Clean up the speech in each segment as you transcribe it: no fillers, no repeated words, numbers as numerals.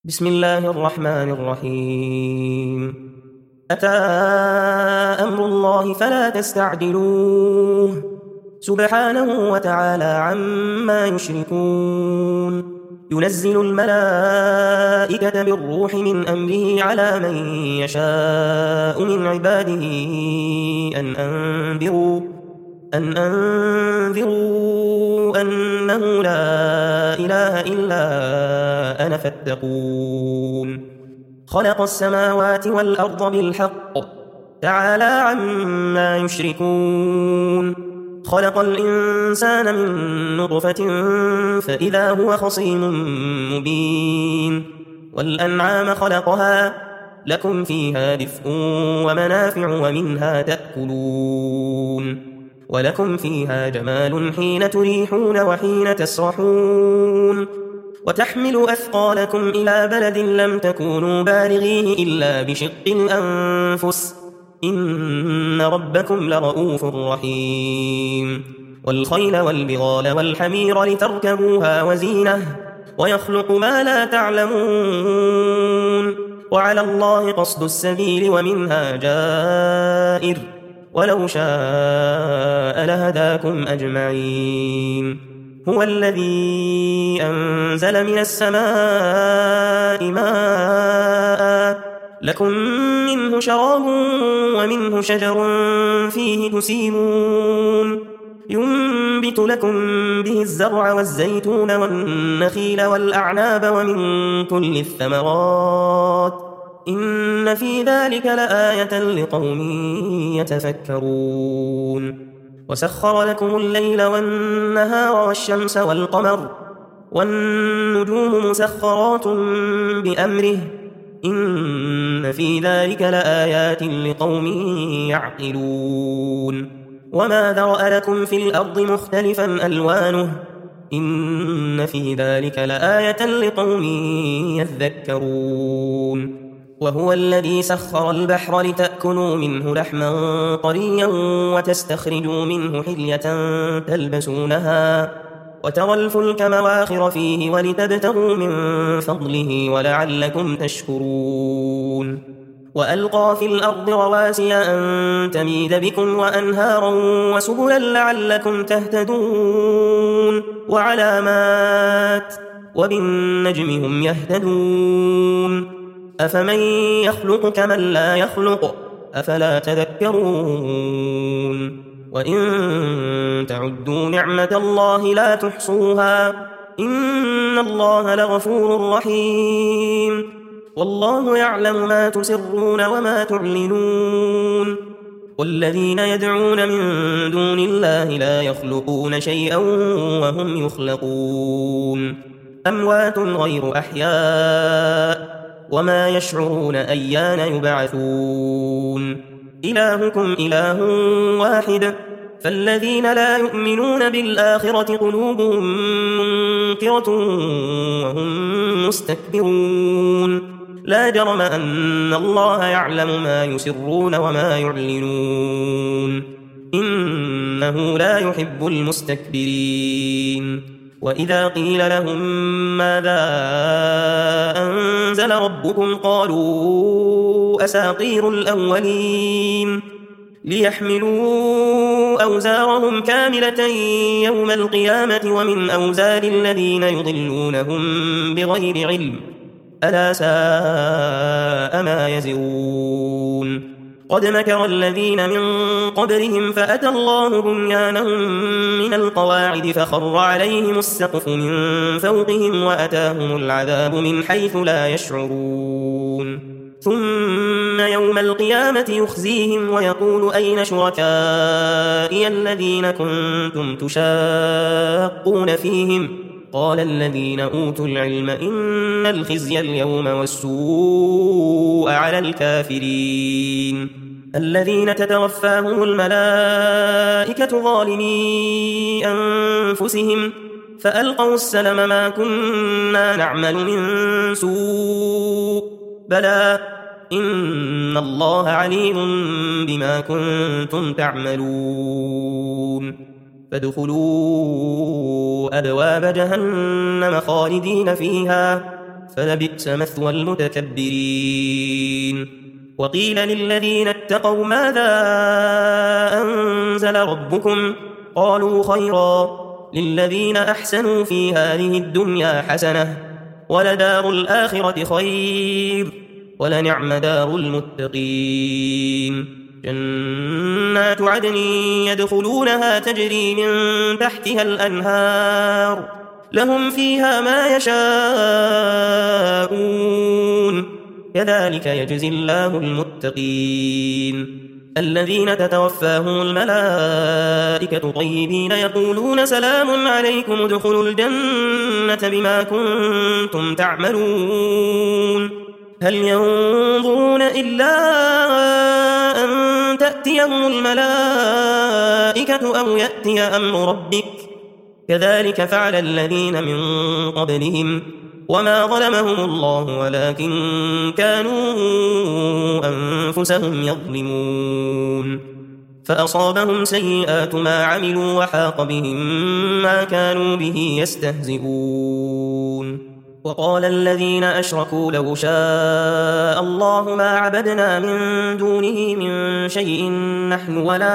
بسم الله الرحمن الرحيم. أتى أمر الله فلا تستعجلوه سبحانه وتعالى عما يشركون. ينزل الملائكة بالروح من أمره على من يشاء من عباده أن أنذروا أنه لا إله إلا أنا فاتقون. خلق السماوات والأرض بالحق تعالى عما يشركون. خلق الإنسان من نطفة فإذا هو خصيم مبين. والأنعام خلقها لكم فيها دفء ومنافع ومنها تأكلون. ولكم فيها جمال حين تريحون وحين تسرحون. وتحمل أثقالكم إلى بلد لم تكونوا بالغيه إلا بشق الأنفس إن ربكم لرؤوف رحيم. والخيل والبغال والحمير لتركبوها وزينة ويخلق ما لا تعلمون. وعلى الله قصد السبيل ومنها جائر ولو شاء لهداكم أجمعين. هو الذي أنزل من السماء ماء لكم منه شراب ومنه شجر فيه تسيمون. ينبت لكم به الزرع والزيتون والنخيل والأعناب ومن كل الثمرات إن في ذلك لآية لقوم يتفكرون. وسخر لكم الليل والنهار والشمس والقمر والنجوم مسخرات بأمره إن في ذلك لآيات لقوم يعقلون. وما ذرأ لكم في الأرض مختلفا ألوانه إن في ذلك لآية لقوم يذكرون. وهو الذي سخر البحر لتأكلوا منه لحما طريا وتستخرجوا منه حلية تلبسونها وترى الفلك مواخر فيه ولتبتغوا من فضله ولعلكم تشكرون. وألقى في الأرض رواسي أن تميد بكم وأنهارا وسبلا لعلكم تهتدون وعلامات وبالنجم هم يهتدون. أفمن يخلق كمن لا يخلق أفلا تذكرون. وإن تعدوا نعمة الله لا تحصوها إن الله لغفور رحيم. والله يعلم ما تسرون وما تعلنون. والذين يدعون من دون الله لا يخلقون شيئا وهم يخلقون. أموات غير أحياء وما يشعرون أيان يبعثون. إلهكم إله واحد فالذين لا يؤمنون بالآخرة قلوبهم منكرة وهم مستكبرون. لا جرم أن الله يعلم ما يسرون وما يعلنون إنه لا يحب المستكبرين. وإذا قيل لهم ماذا أنزل ربكم قالوا أساطير الأولين ليحملوا أوزارهم كاملة يوم القيامة ومن أوزار الذين يضلونهم بغير علم ألا ساء ما يزرون. قد مكر الذين من قبلهم فأتى الله بنيانهم من القواعد فخر عليهم السقف من فوقهم وأتاهم العذاب من حيث لا يشعرون. ثم يوم القيامة يخزيهم ويقول أين شركائي الذين كنتم تشاقون فيهم قال الذين أوتوا العلم إن الخزي اليوم والسوء على الكافرين الذين تتوفاهم الملائكة ظالمي أنفسهم فألقوا السلم ما كنا نعمل من سوء بلى إن الله عليم بما كنتم تعملون. فادخلوا أبواب جهنم خالدين فيها فلبئس مثوى المتكبرين. وقيل للذين اتقوا ماذا أنزل ربكم؟ قالوا خيرا، للذين أحسنوا في هذه الدنيا حسنة، ولدار الآخرة خير، ولنعم دار المتقين. جنات عدن يدخلونها تجري من تحتها الأنهار، لهم فيها ما يشاءون، كذلك يجزي الله المتقين. الذين تتوفاهم الملائكة طيبين يقولون سلام عليكم ادخلوا الجنة بما كنتم تعملون. هل ينظرون إلا أن تأتيهم الملائكة أو يأتي أمر ربك؟ كذلك فعل الذين من قبلهم، وما ظلمهم الله ولكن كانوا أنفسهم يظلمون. فأصابهم سيئات ما عملوا وحاق بهم ما كانوا به يستهزئون. وقال الذين أشركوا لو شاء الله ما عبدنا من دونه من شيء نحن ولا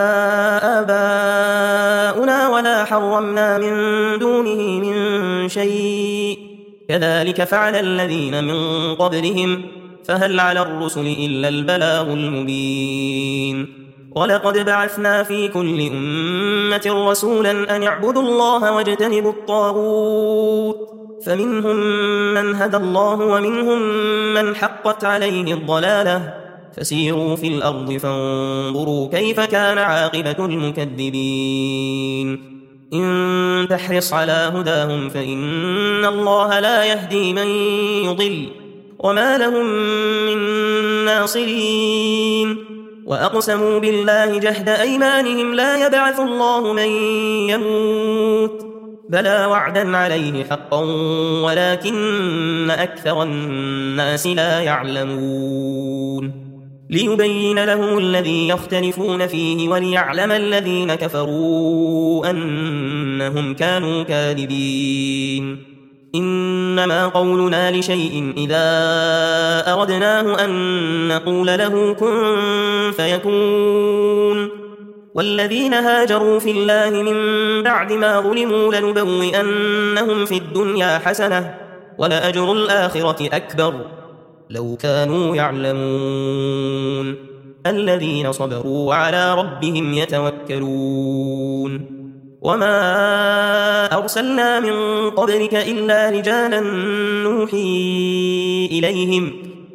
آباؤنا ولا حرمنا من دونه من شيء، كذلك فعل الذين من قبلهم، فهل على الرسل إلا البلاغ المبين. ولقد بعثنا في كل أمة رسولا أن اعبدوا الله واجتنبوا الطاغوت، فمنهم من هدى الله ومنهم من حقت عليه الضلالة، فسيروا في الأرض فانظروا كيف كان عاقبة المكذبين. إن تحرص على هداهم فإن الله لا يهدي من يضل، وما لهم من ناصرين. وأقسموا بالله جهد أيمانهم لا يبعث الله من يموت، بلى وعدا عليه حقا ولكن أكثر الناس لا يعلمون. ليبين لهم الذي يختلفون فيه وليعلم الذين كفروا أنهم كانوا كاذبين. إنما قولنا لشيء إذا أردناه أن نقول له كن فيكون. والذين هاجروا في الله من بعد ما ظلموا لنبوئنهم في الدنيا حسنة، ولأجر الآخرة أكبر لو كانوا يعلمون. الذين صبروا على ربهم يتوكلون. وما أرسلنا من قبلك إلا رجالا نوحي إليهم،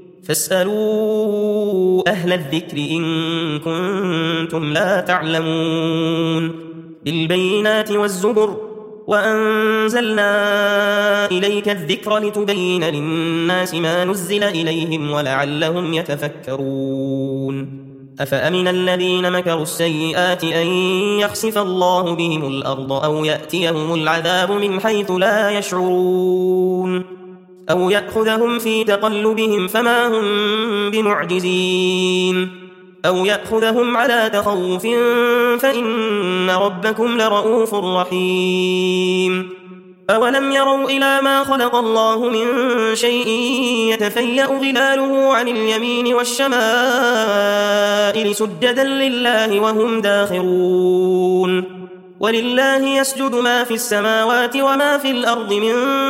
فاسألوا أهل الذكر إن كنتم لا تعلمون. بالبينات والزبر وأنزلنا إليك الذكر لتبين للناس ما نزل إليهم ولعلهم يتفكرون. أفأمن الذين مكروا السيئات أن يخسف الله بهم الأرض أو يأتيهم العذاب من حيث لا يشعرون، أو يأخذهم في تقلبهم فما هم بمعجزين، أو يأخذهم على تخوف فإن ربكم لرؤوف رحيم. أولم يروا إلى ما خلق الله من شيء يتفيأ ظلاله عن اليمين والشمائل سجدا لله وهم داخرون. ولله يسجد ما في السماوات وما في الأرض من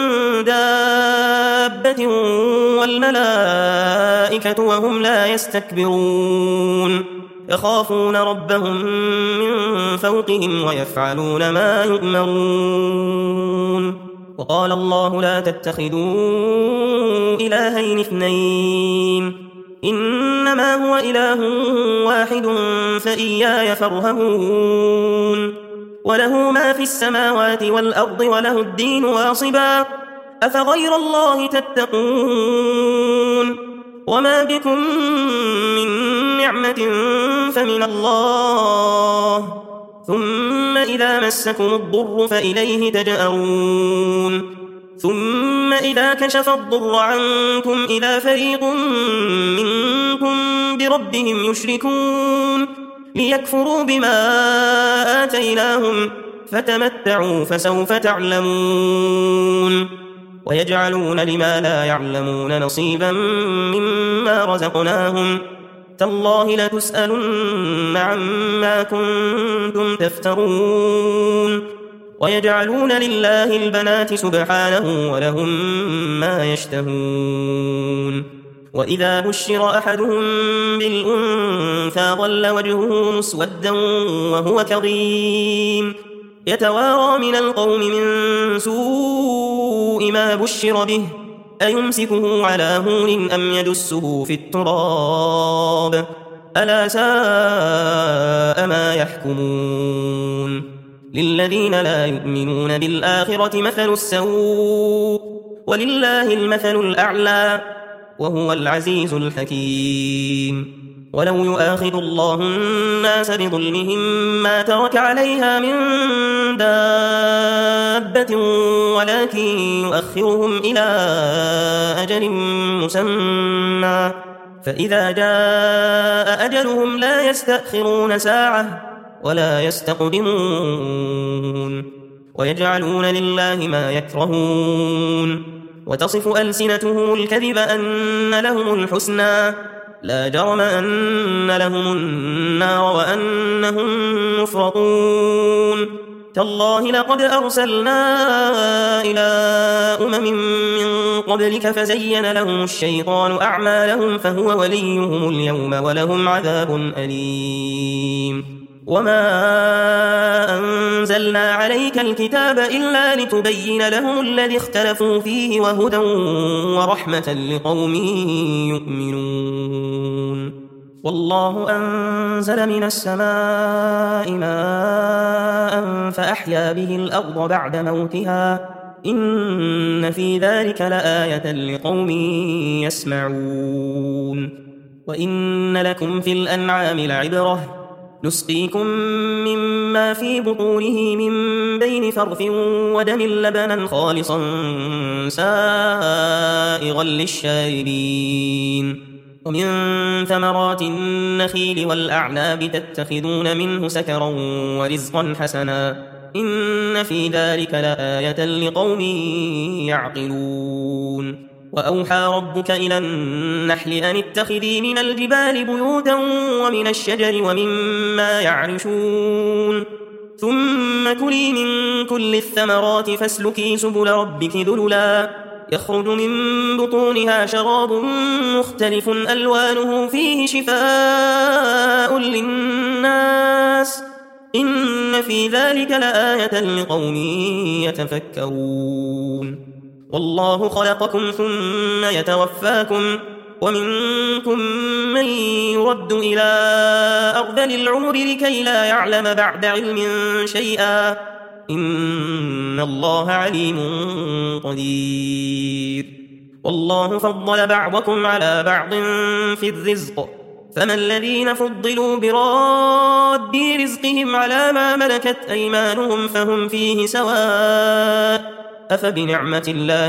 دابة والملائكة وهم لا يستكبرون، يخافون ربهم من فوقهم ويفعلون ما يؤمرون. وقال الله لا تتخذوا إلهين اثنين إنما هو إله واحد فإياي فارهبون. وله ما في السماوات والأرض وله الدين واصبا أفغير الله تتقون. وما بكم من نعمة فمن الله، ثم إذا مسكم الضر فإليه تجأرون. ثم إذا كشف الضر عنكم إذا فريق منكم بربهم يشركون ليكفروا بما آتيناهم فتمتعوا فسوف تعلمون. ويجعلون لما لا يعلمون نصيبا مما رزقناهم تالله لتسألن عما كنتم تفترون ويجعلون لله البنات سبحانه ولهم ما يشتهون وإذا بشر أحدهم بالأنثى ظل وجهه مسودا وهو كظيم يتوارى من القوم من سوء ما بشر به أيمسكه على هون أم يدسه في التراب ألا ساء ما يحكمون للذين لا يؤمنون بالآخرة مثل السوء ولله المثل الأعلى وهو العزيز الحكيم ولو يؤاخذ الله الناس بظلمهم ما ترك عليها من دابة ولكن يؤخرهم إلى أجل مسمى فإذا جاء أجلهم لا يستأخرون ساعة ولا يستقدمون ويجعلون لله ما يكرهون وتصف ألسنتهم الكذب أن لهم الحسنى لا جرم أن لهم النار وأنهم مفرطون تالله لقد أرسلنا إلى من قبلك فزين لهم الشيطان أعمالهم فهو وليهم اليوم ولهم عذاب أليم وما أنزلنا عليك الكتاب إلا لتبين لهم الذي اختلفوا فيه وهدى ورحمة لقوم يؤمنون والله أنزل من السماء ماء فأحيا به الأرض بعد موتها إن في ذلك لآية لقوم يسمعون وإن لكم في الأنعام لعبرة نسقيكم مما في بطونه من بين فرث ودم لبنا خالصا سائغا للشاربين ومن ثمرات النخيل والأعناب تتخذون منه سكرا ورزقا حسنا إن في ذلك لآية لقوم يعقلون وأوحى ربك إلى النحل أن اتخذي من الجبال بيوتا ومن الشجر ومما يعرشون ثم كلي من كل الثمرات فاسلكي سبل ربك ذللا يخرج من بطونها شراب مختلف ألوانه فيه شفاء للناس إن في ذلك لآية لقوم يتفكرون والله خلقكم ثم يتوفاكم ومنكم من يرد إلى أرذل العمر لكي لا يعلم بعد علم شيئا إن الله عليم قدير والله فضل بعضكم على بعض في الرزق فما الذين فضلوا براد رزقهم على ما ملكت أيمانهم فهم فيه سواء أفبنعمة الله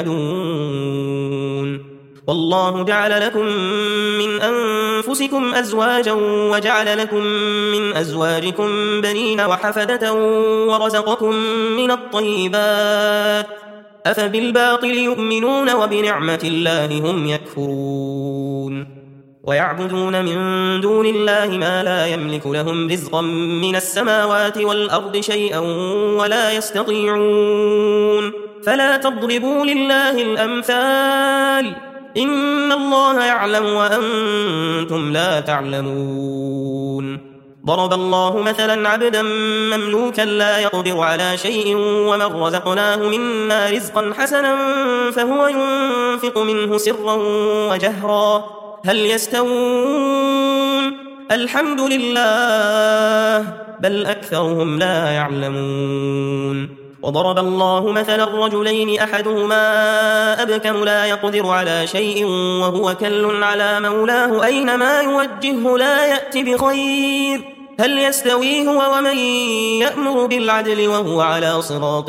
يجحدون والله جعل لكم من أنفسكم أزواجا وجعل لكم من أزواجكم بنين وحفدة ورزقكم من الطيبات أفبالباطل يؤمنون وبنعمة الله هم يكفرون ويعبدون من دون الله ما لا يملك لهم رزقا من السماوات والأرض شيئا ولا يستطيعون فلا تضربوا لله الأمثال إن الله يعلم وأنتم لا تعلمون ضرب الله مثلا عبدا مملوكا لا يقدر على شيء ومن رزقناه منا رزقا حسنا فهو ينفق منه سرا وجهرا هل يستوون الحمد لله بل أكثرهم لا يعلمون وضرب الله مثلا رجلين أحدهما أبكم لا يقدر على شيء وهو كل على مولاه أينما يوجهه لا يأتي بخير هل يستوي هو ومن يأمر بالعدل وهو على صراط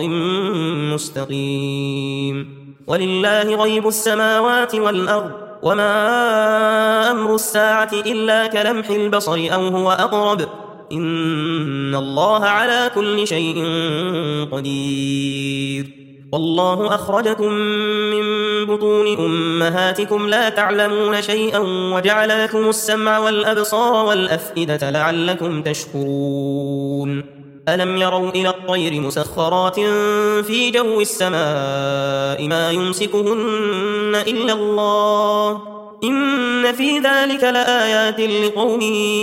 مستقيم ولله غيب السماوات والأرض وما أمر الساعة إلا كلمح البصر أو هو أقرب إن الله على كل شيء قدير والله أخرجكم من بطون أمهاتكم لا تعلمون شيئا وجعل لكم السمع والأبصار والأفئدة لعلكم تشكرون ألم يروا إلى الطير مسخرات في جو السماء ما يمسكهن إلا الله إن في ذلك لآيات لقوم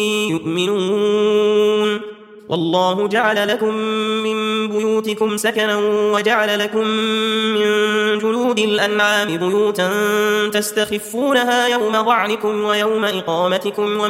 يؤمنون والله جعل لكم من بيوتكم سكنا وجعل لكم من جلود الأنعام بيوتا تستخفونها يوم ضعنكم ويوم إقامتكم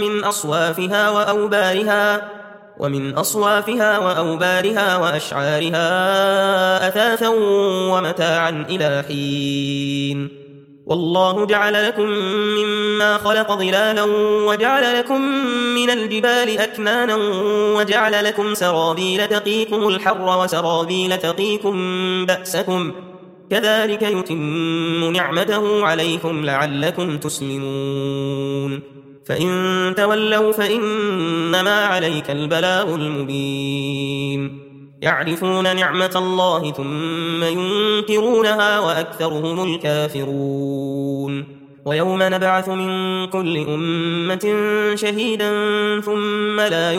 ومن أصوافها وأوبارها وأشعارها أثاثا ومتاعا إلى حين والله جعل لكم مما خلق ظلالا وجعل لكم من الجبال أكنانا وجعل لكم سرابيل تقيكم الحر وسرابيل تقيكم بأسكم كذلك يتم نعمته عليكم لعلكم تسلمون فإن تولوا فإنما عليك البلاغ المبين يعرفون نعمة الله ثم ينكرونها وأكثرهم الكافرون ويوم نبعث من كل أمة شهيدا ثم لا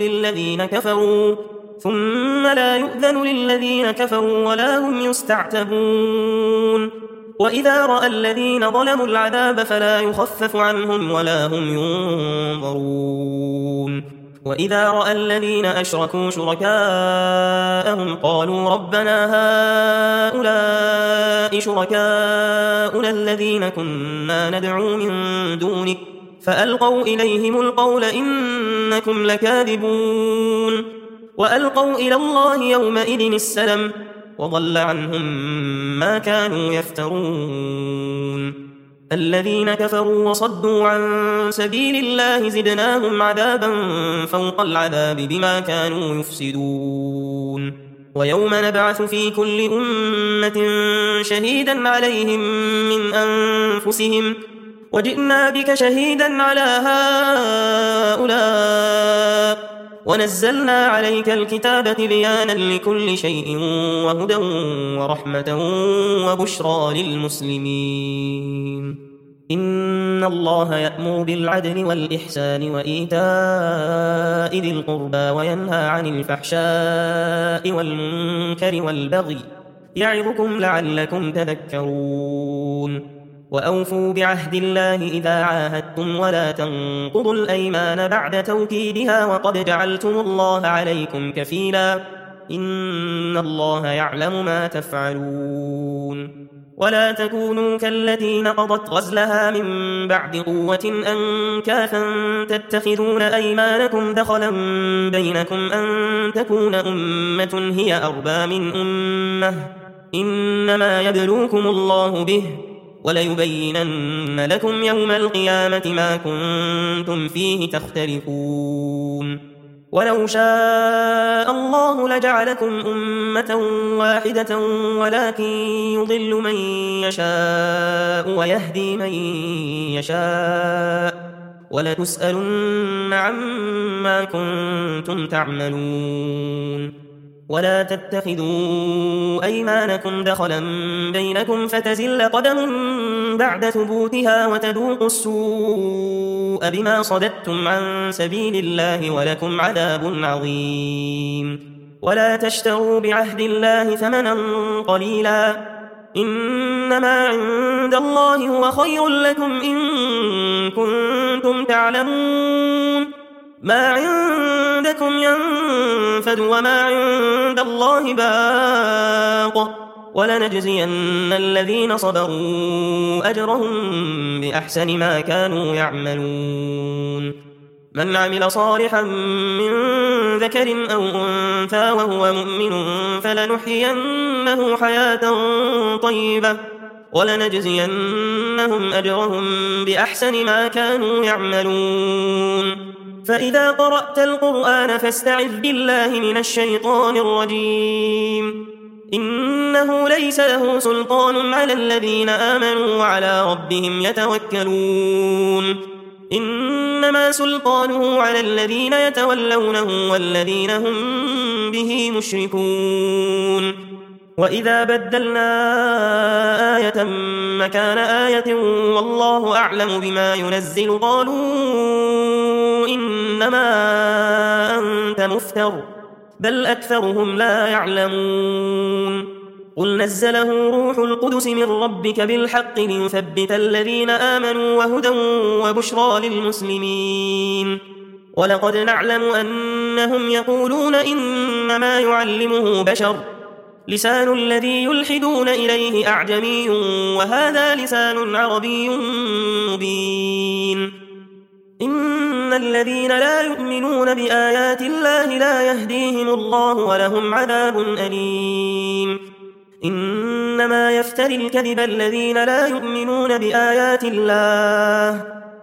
يؤذن للذين كفروا ولا هم يستعتبون وإذا رأى الذين ظلموا العذاب فلا يخفف عنهم ولا هم ينظرون وإذا رأى الذين أشركوا شركاءهم قالوا ربنا هؤلاء شركاؤنا الذين كنا ندعو من دونك فألقوا إليهم القول إنكم لكاذبون وألقوا إلى الله يومئذ السلم وضل عنهم ما كانوا يفترون الذين كفروا وصدوا عن سبيل الله زدناهم عذابا فوق العذاب بما كانوا يفسدون ويوم نبعث في كل أمة شهيدا عليهم من أنفسهم وجئنا بك شهيدا على هؤلاء ونزلنا عليك الكتاب تبيانا لكل شيء وهدى ورحمة وبشرى للمسلمين إن الله يأمر بالعدل والإحسان وإيتاء ذي القربى وينهى عن الفحشاء والمنكر والبغي يعظكم لعلكم تذكرون وأوفوا بعهد الله إذا عاهدتم ولا تنقضوا الأيمان بعد توكيدها وقد جعلتم الله عليكم كفيلا إن الله يعلم ما تفعلون ولا تكونوا كالتي نقضت غزلها من بعد قوة أنكاثا تتخذون أيمانكم دخلا بينكم أن تكون أمة هي أربى من أمة إنما يبلوكم الله به وليبينن لكم يوم القيامة ما كنتم فيه تختلفون ولو شاء الله لجعلكم أمة واحدة ولكن يضل من يشاء ويهدي من يشاء ولتسألن عما كنتم تعملون ولا تتخذوا أيمانكم دخلا بينكم فتزل قدم بعد ثبوتها وتذوقوا السوء بما صددتم عن سبيل الله ولكم عذاب عظيم ولا تشتروا بعهد الله ثمنا قليلا إنما عند الله هو خير لكم إن كنتم تعلمون ما عندكم ينفد وما عند الله باق ولنجزين الذين صبروا أجرهم بأحسن ما كانوا يعملون من عمل صالحا من ذكر أو أنثى وهو مؤمن فلنحيينه حياة طيبة ولنجزينهم أجرهم بأحسن ما كانوا يعملون فإذا قرأت القرآن فاستعذ بالله من الشيطان الرجيم إنه ليس له سلطان على الذين آمنوا وعلى ربهم يتوكلون إنما سلطانه على الذين يتولونه والذين هم به مشركون وإذا بدلنا آية مكان آية والله أعلم بما ينزل قالوا إنما أنت مفتر بل أكثرهم لا يعلمون قل نزله روح القدس من ربك بالحق ليثبت الذين آمنوا وهدى وبشرى للمسلمين ولقد نعلم أنهم يقولون إنما يعلمه بشر لسان الذي يلحدون إليه أعجمي وهذا لسان عربي مبين إن الذين لا يؤمنون بآيات الله لا يهديهم الله ولهم عذاب أليم إنما يفتري الكذب الذين لا يؤمنون بآيات الله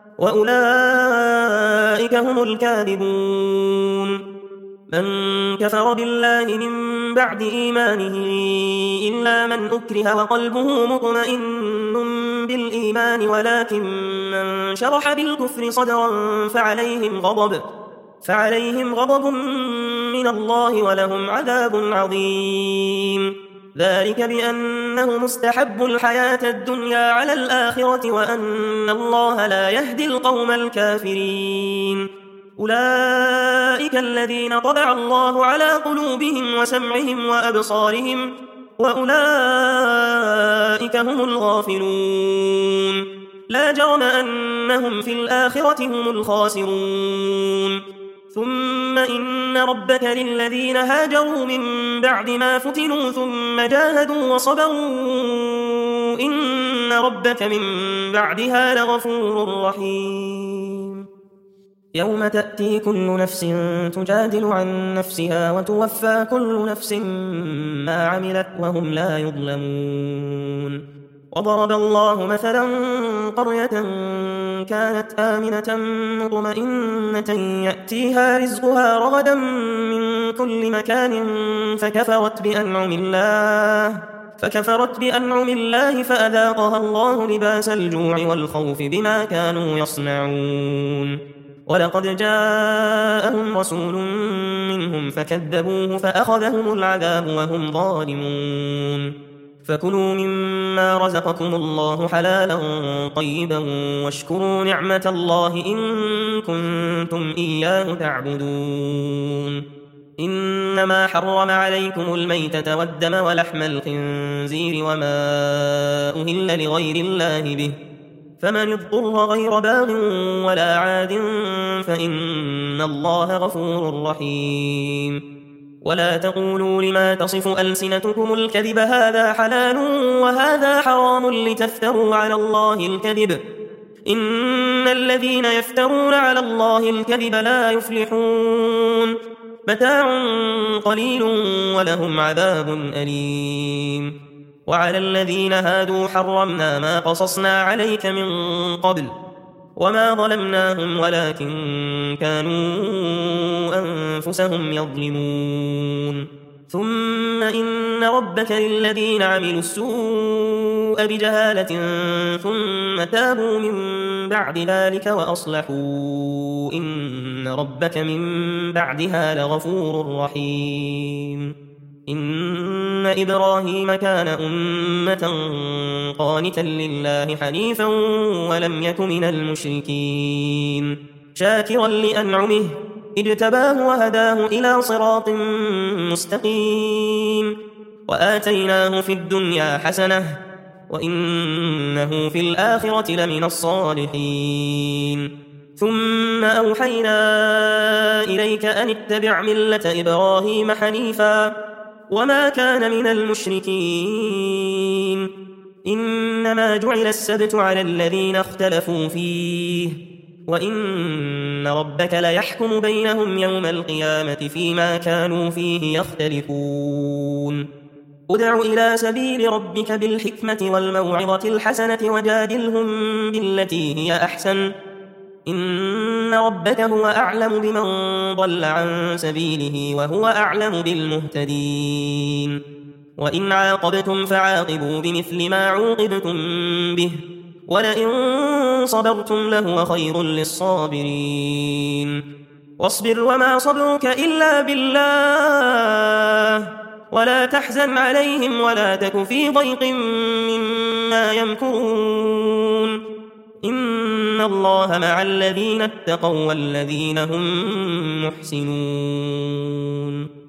وأولئك هم الكاذبون من كفر بالله من بعد إيمانه إلا من أكره وقلبه مطمئن بالإيمان ولكن من شرح بالكفر صدرا فعليهم غضب من الله ولهم عذاب عظيم ذلك بأنه مستحب الحياة الدنيا على الآخرة وأن الله لا يهدي القوم الكافرين أولئك الذين طبع الله على قلوبهم وسمعهم وأبصارهم وأولئك هم الغافلون لا جرم أنهم في الآخرة هم الخاسرون ثم إن ربك للذين هاجروا من بعد ما فتنوا ثم جاهدوا وصبروا إن ربك من بعدها لغفور رحيم يوم تأتي كل نفس تجادل عن نفسها وتوفى كل نفس ما عملت وهم لا يظلمون وضرب الله مثلا قرية كانت آمنة مطمئنة يأتيها رزقها رغدا من كل مكان فكفرت بأنعم الله فأذاقها الله لباس الجوع والخوف بما كانوا يصنعون ولقد جاءهم رسول منهم فكذبوه فأخذهم العذاب وهم ظالمون فكلوا مما رزقكم الله حلالا طيبا واشكروا نعمة الله إن كنتم إياه تعبدون إنما حرم عليكم الميتة والدم ولحم الخنزير وما أهل لغير الله به فمن اضطر غير باغ ولا عاد فإن الله غفور رحيم ولا تقولوا لما تصف ألسنتكم الكذب هذا حلال وهذا حرام لتفتروا على الله الكذب إن الذين يفترون على الله الكذب لا يفلحون متاع قليل ولهم عذاب أليم وعلى الذين هادوا حرمنا ما قصصنا عليك من قبل وما ظلمناهم ولكن كانوا أنفسهم يظلمون ثم إن ربك للذين عملوا السوء بجهالة ثم تابوا من بعد ذلك وأصلحوا إن ربك من بعدها لغفور رحيم إن إبراهيم كان أمة قانتا لله حنيفا ولم يك من المشركين شاكرا لأنعمه اجتباه وهداه إلى صراط مستقيم وآتيناه في الدنيا حسنة وإنه في الآخرة لمن الصالحين ثم أوحينا إليك أن اتبع ملة إبراهيم حنيفا وما كان من المشركين إنما جعل السبت على الذين اختلفوا فيه وإن ربك ليحكم بينهم يوم القيامة فيما كانوا فيه يختلفون ادع إلى سبيل ربك بالحكمة والموعظة الحسنة وجادلهم بالتي هي أحسن إن ربك هو أعلم بمن ضل عن سبيله وهو أعلم بالمهتدين وإن عاقبتم فعاقبوا بمثل ما عوقبتم به ولئن صبرتم لهو خير للصابرين واصبر وما صبرك إلا بالله ولا تحزن عليهم ولا تك في ضيق مما يمكرون إن الله مع الذين اتقوا والذين هم محسنون